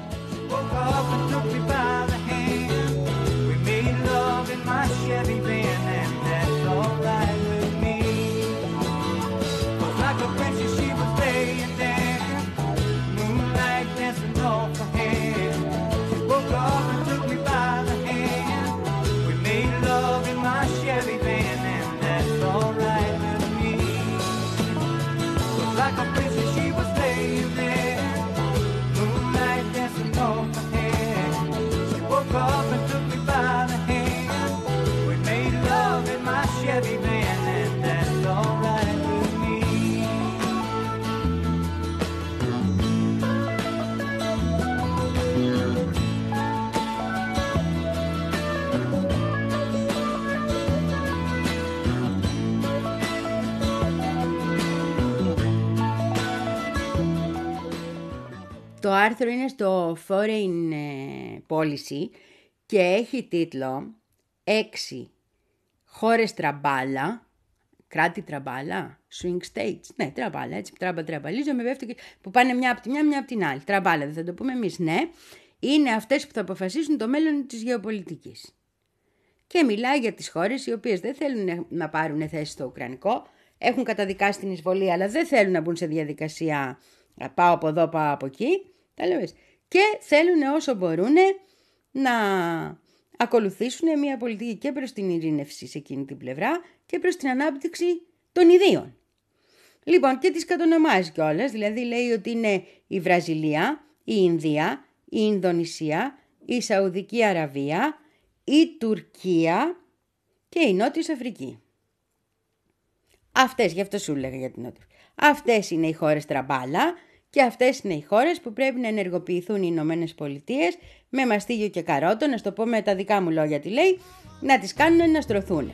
Το άρθρο είναι στο Foreign Policy και έχει τίτλο έξι χώρες τραμπάλα, κράτη τραμπάλα, swing states, ναι τραμπάλα, έτσι τράμπα τραμπαλίζω με πέφτει, που πάνε μια από τη μια, μια από την άλλη, τραμπάλα δεν θα το πούμε εμείς, ναι, είναι αυτές που θα αποφασίσουν το μέλλον της γεωπολιτικής. Και μιλάει για τις χώρες οι οποίες δεν θέλουν να πάρουν θέση στο Ουκρανικό, έχουν καταδικάσει την εισβολή αλλά δεν θέλουν να μπουν σε διαδικασία πάω από εδώ, πάω από εκεί, τα λέω, και θέλουν όσο μπορούν να ακολουθήσουν μια πολιτική και προς την ειρήνευση σε εκείνη την πλευρά και προς την ανάπτυξη των ιδίων. Λοιπόν, και τις κατονομάζει κιόλας, δηλαδή λέει ότι είναι η Βραζιλία, η Ινδία, η Ινδονησία, η Σαουδική Αραβία, η Τουρκία και η Νότιος Αφρική. Αυτές, γι' αυτό σου έλεγα για την Νότια. Αυτές είναι οι χώρες τραμπάλα και αυτές είναι οι χώρες που πρέπει να ενεργοποιηθούν οι Ηνωμένες Πολιτείες με μαστίγιο και καρότο, να στο πω με τα δικά μου λόγια τι λέει, να τις κάνουν να στρωθούν.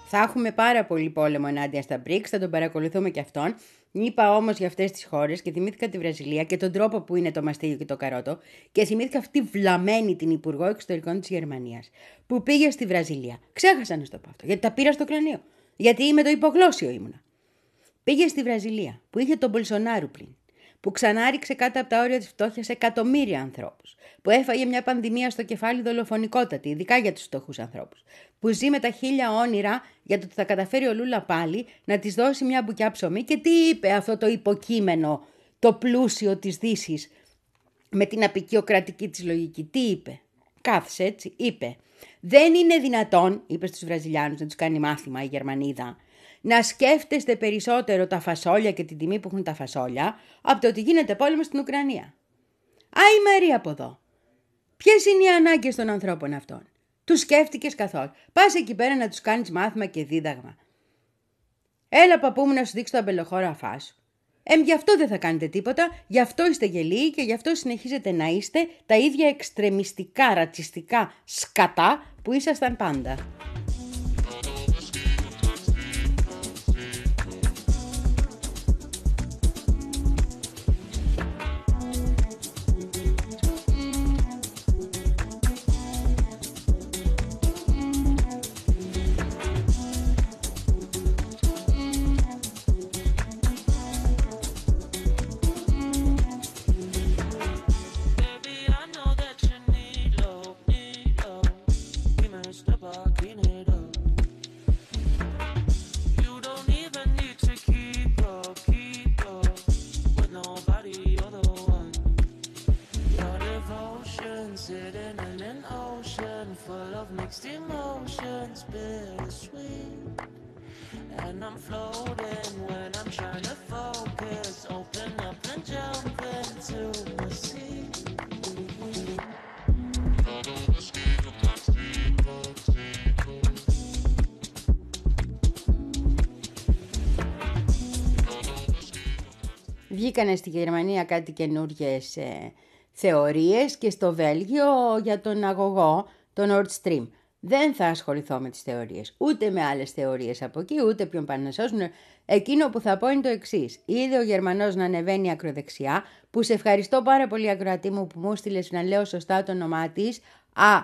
Θα έχουμε πάρα πολύ πόλεμο ενάντια στα μπρικς, θα τον παρακολουθούμε και αυτόν. Είπα όμως για αυτές τις χώρες και θυμήθηκα τη Βραζιλία και τον τρόπο που είναι το μαστίγιο και το καρότο και θυμήθηκα αυτή βλαμμένη την Υπουργό Εξωτερικών της Γερμανίας που πήγε στη Βραζιλία. Ξέχασα να στο πω αυτό, γιατί τα πήρα στο κρανίο. Γιατί με το υπογλώσσιο ήμουνα. Πήγε στη Βραζιλία που είχε τον Μπολσονάρου πλην, που ξανάριξε κάτω από τα όρια της φτώχειας εκατομμύρια ανθρώπους, που έφαγε μια πανδημία στο κεφάλι δολοφονικότατη, ειδικά για τους φτωχούς ανθρώπους, που ζει με τα χίλια όνειρα για το ότι θα καταφέρει ο Λούλα πάλι να της δώσει μια μπουκιά ψωμί και τι είπε αυτό το υποκείμενο, το πλούσιο της Δύσης, με την απεικιοκρατική της λογική. Τι είπε? Κάθισε έτσι, είπε. Δεν είναι δυνατόν, είπε στους Βραζιλιάνους, να τους κάνει μάθημα η Γερμανίδα, να σκέφτεστε περισσότερο τα φασόλια και την τιμή που έχουν τα φασόλια από το ότι γίνεται πόλεμο στην Ουκρανία. Άι Μαρία από εδώ. Ποιες είναι οι ανάγκες των ανθρώπων αυτών? Τους σκέφτηκες καθόλου? Πας εκεί πέρα να τους κάνεις μάθημα και δίδαγμα. Έλα παππού μου να σου δείξω το αμπελοχώρο αφάσου. Εμ, γι' αυτό δεν θα κάνετε τίποτα, γι' αυτό είστε γελοί και γι' αυτό συνεχίζετε να είστε τα ίδια εξτρεμιστικά, ρατσιστικά σκατά που ήσασταν πάντα. Βγήκανε στη Γερμανία κάτι καινούργιες ε, θεωρίες και στο Βέλγιο για τον αγωγό, τον Nord Stream. Δεν θα ασχοληθώ με τις θεωρίες, ούτε με άλλες θεωρίες από εκεί, ούτε ποιον πάνε να σώσουν. Εκείνο που θα πω είναι το εξής. Είδε ο Γερμανός να ανεβαίνει ακροδεξιά, που σε ευχαριστώ πάρα πολύ ακροατή μου που μου στείλες να λέω σωστά το όνομά της, Α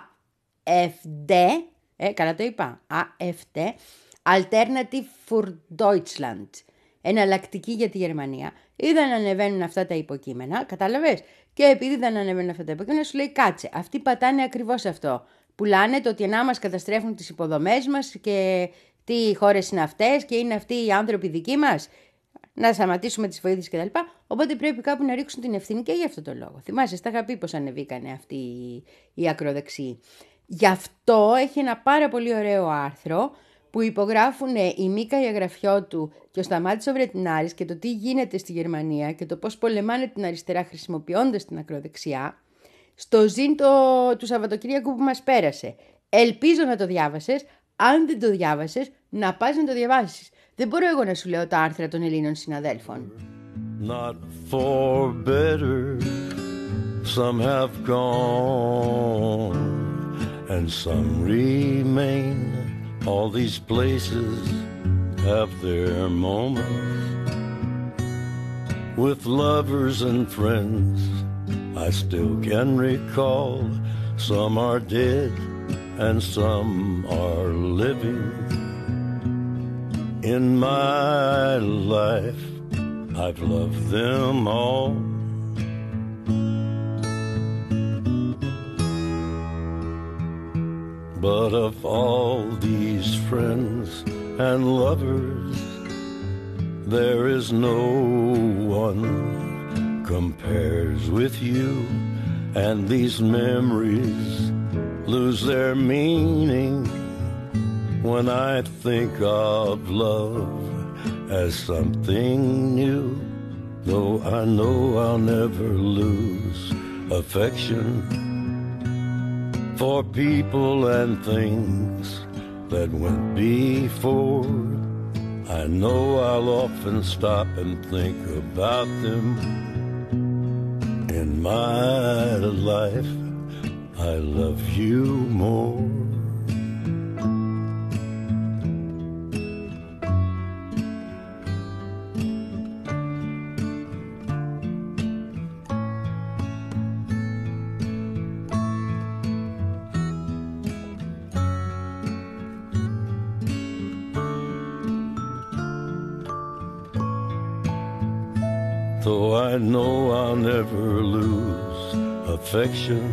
Εφ Ντι, ε, καλά το είπα, Α Εφ Ντι, Alternative für Deutschland. Εναλλακτική για τη Γερμανία. Είδα να ανεβαίνουν αυτά τα υποκείμενα, κατάλαβες. Και επειδή δεν ανεβαίνουν αυτά τα υποκείμενα, σου λέει κάτσε. Αυτοί πατάνε ακριβώς αυτό. Πουλάνε το ότι να μας καταστρέφουν τις υποδομές μας και τι χώρες είναι αυτές και είναι αυτοί οι άνθρωποι δικοί μας. Να σταματήσουμε τις βοήθειες κτλ. Οπότε πρέπει κάπου να ρίξουν την ευθύνη και γι' αυτό το λόγο. Θυμάσαι, στα είχα πει πως ανεβήκανε αυτοί οι ακροδεξιοί. Γι' αυτό έχει ένα πάρα πολύ ωραίο άρθρο που υπογράφουν η Μίκα Ιαγραφιώτου και ο Σταμάτης ο Βρετινάρης και το τι γίνεται στη Γερμανία και το πώς πολεμάνε την αριστερά χρησιμοποιώντας την ακροδεξιά, στο Ζιν το, του Σαββατοκύριακου που μας πέρασε. Ελπίζω να το διάβασες. Αν δεν το διάβασες, να πας να το διαβάσεις. Δεν μπορώ εγώ να σου λέω τα άρθρα των Ελλήνων συναδέλφων. Not for better, some have gone and some remain. All these places have their moments with lovers and friends I still can recall. Some are dead and some are living. In my life I've loved them all. But of all these friends and lovers, there is no one compares with you, and these memories lose their meaning when I think of love as something new. Though I know I'll never lose affection for people and things that went before. I know I'll often stop and think about them. In my life, I love you more. though I know I'll never lose affection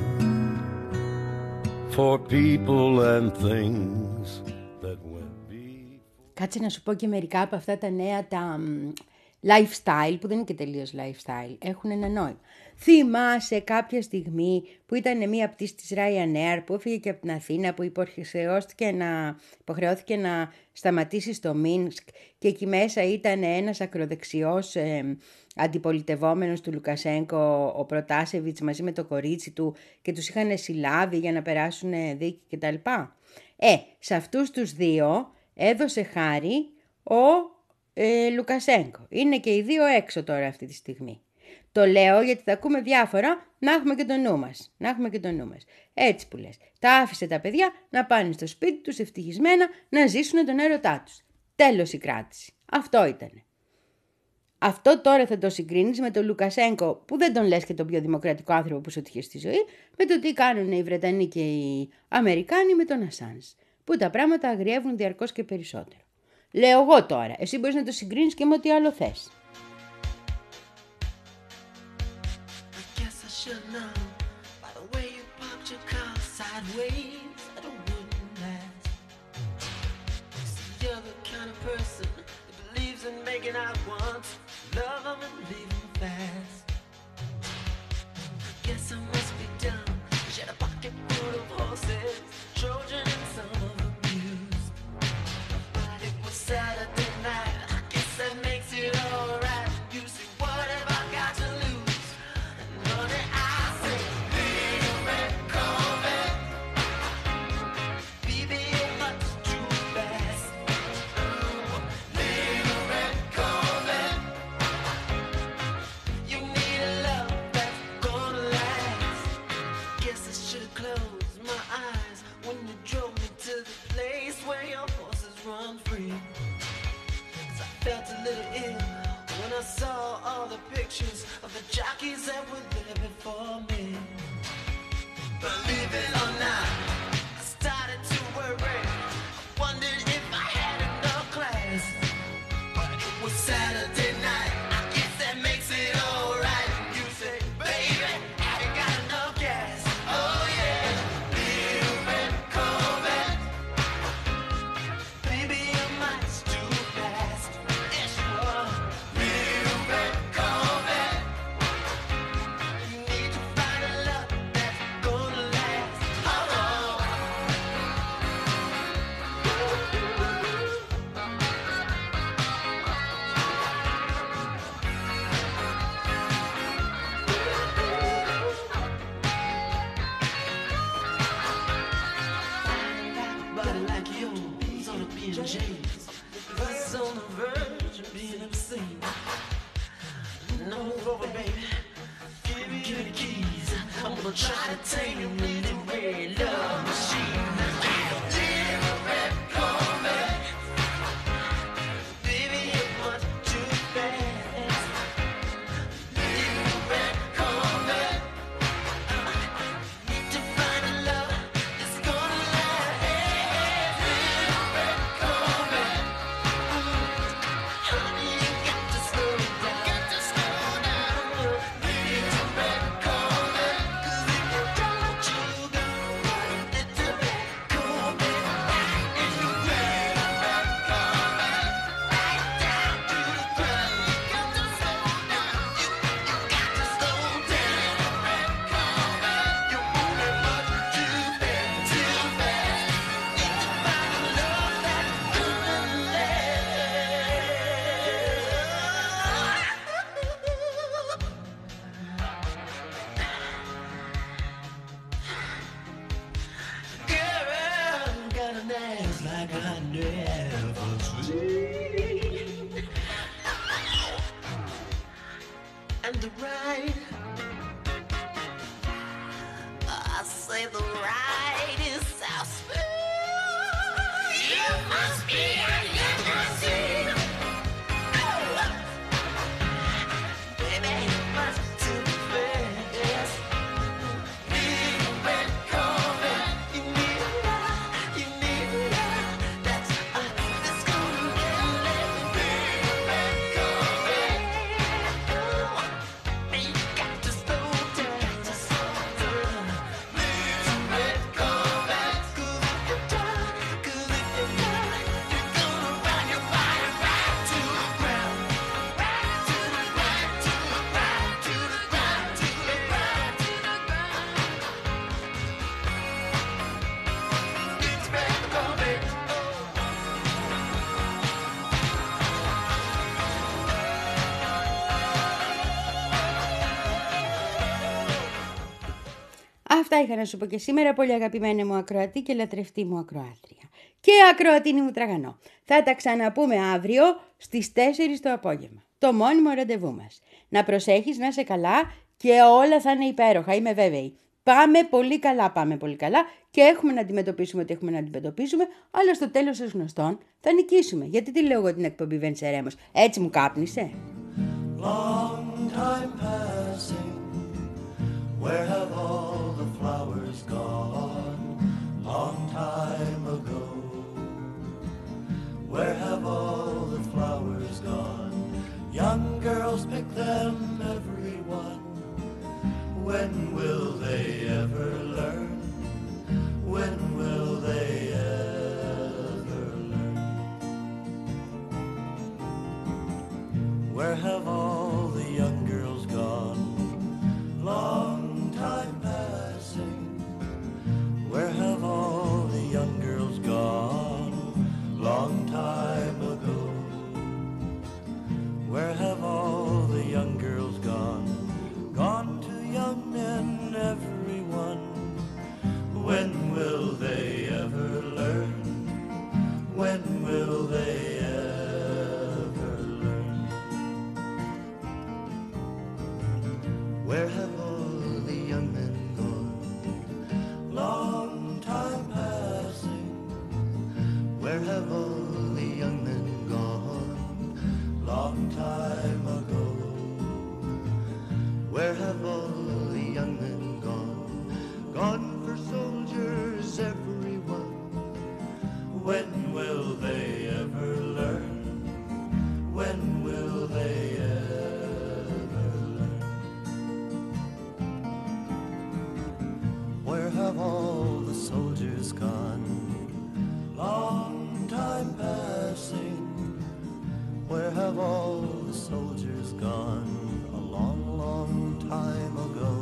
for people and things that went before. Κάτσε να σου πω και μερικά από αυτά τα νέα τα lifestyle, που δεν είναι και τελείως lifestyle, έχουν ένα νόημα. Θυμάσαι κάποια στιγμή που ήταν μία πτήση της Ryanair που έφυγε και από την Αθήνα, που υποχρεώθηκε να, υποχρεώθηκε να σταματήσει στο Μίνσκ και εκεί μέσα ήταν ένας ακροδεξιός ε, αντιπολιτευόμενος του Λουκασένκο, ο Προτάσεβιτς, μαζί με το κορίτσι του, και τους είχαν συλλάβει για να περάσουν δίκη κτλ. Ε, σε αυτούς τους δύο έδωσε χάρη ο ε, Λουκασένκο. Είναι και οι δύο έξω τώρα αυτή τη στιγμή. Το λέω γιατί θα ακούμε διάφορα, να έχουμε και το νου μας. Να έχουμε και το νου μας. Έτσι που λες. Τα άφησε τα παιδιά να πάνε στο σπίτι τους ευτυχισμένα να ζήσουν τον έρωτά τους. Τέλος η κράτηση. Αυτό ήτανε. Αυτό τώρα θα το συγκρίνεις με τον Λουκασένκο, που δεν τον λες και τον πιο δημοκρατικό άνθρωπο που σου τύχε στη ζωή, με το τι κάνουν οι Βρετανοί και οι Αμερικάνοι με τον Ασάνς, που τα πράγματα αγριεύουν διαρκώς και περισσότερο. Λέω εγώ τώρα, εσύ μπορείς να το συγκρίνεις και με ό,τι άλλο θες. Should know by the way you parked your car sideways that it wouldn't last. See, you're the kind of person that believes in making out once, love them and leave them fast. Guess I must be dumb. She had a pocket full of horses, Trojan and some of them used. But it was Saturday night. I guess that makes it alright. You see, what have I got to lose? I saw all the pictures of the jockeys that were there before me. Believe it or not, I started to worry. I wondered if I had enough class. But it was Saturday night. I guess that makes it alright. You say, baby, have you got enough gas? Oh yeah, little red Corvette. Baby, I might too fast. Yes, you are. Buzz on the verge of being obscene. No, over, baby. Give me, give me the keys. I'm gonna try to tame you in the red love machine. Little red Corvette. Baby, you're much too fast. Little red Corvette. Need to find a love that's gonna last. Little red Corvette. Honey, you got to slow down. Got to slow down. Little red Corvette. 'Cause if you don't, you go. Little red Corvette. And you red red Corvette. Right down to the ground. You got to slow down. You, you got to slow down. Red Corvette. You're moving much too fast, too fast. Need to find a love that's gonna Girl, got an ass like I never seen. And the ride, I say the ride is so smooth. You must be a limousine. Oh. Baby, you must too fast. Little red Corvette, you need a love, you need a love that's uh, that's gonna get let me. Little red Corvette, oh. Αυτά είχα να σου πω και σήμερα, πολύ αγαπημένη μου ακροατή και λατρευτή μου ακροάτρια. Και ακροατίνη μου τραγανό. Θα τα ξαναπούμε αύριο στις τέσσερις το απόγευμα. Το μόνιμο ραντεβού μας. Να προσέχεις, να είσαι καλά και όλα θα είναι υπέροχα, είμαι βέβαιη. Πάμε πολύ καλά, πάμε πολύ καλά και έχουμε να αντιμετωπίσουμε ό,τι έχουμε να αντιμετωπίσουμε, αλλά στο τέλος ως γνωστόν θα νικήσουμε. Γιατί τι λέω εγώ την εκπομπή Βεντσερέμος, έτσι μου κάπνισε. Long time passing, where have all the flowers gone? Long time ago, where have all the flowers gone? Young girls pick them, everyone. When will they ever learn? When will they ever learn? Where have all the young girls gone? Long time passing. Where have all the young girls gone? Long time ago. Where have all the young girls gone? Gone to young men, everyone. When will they ever learn? When will they ever learn? Where have all the young men gone? Long time passing. Where have all the young men gone? Long time ago. Where have all the young men gone? Gone for soldiers, everyone. When will they ever learn? When will they ever learn? Where have all the soldiers gone? Long time passing. Where have all the soldiers gone? A long, long time ago.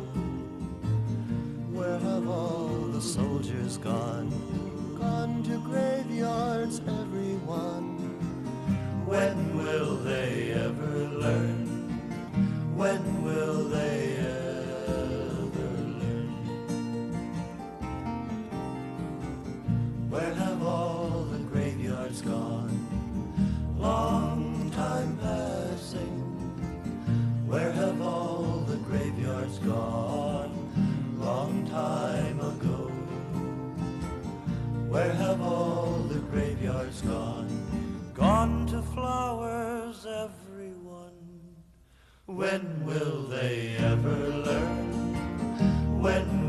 Where have all the soldiers gone? Gone to graveyards, everyone. When will they ever learn? When will they ever learn? Where have all the graveyards gone? Long time passing. Where have all the graveyards gone? Long time ago. Where have all the graveyards gone? Gone to flowers, everyone. When will they ever learn? When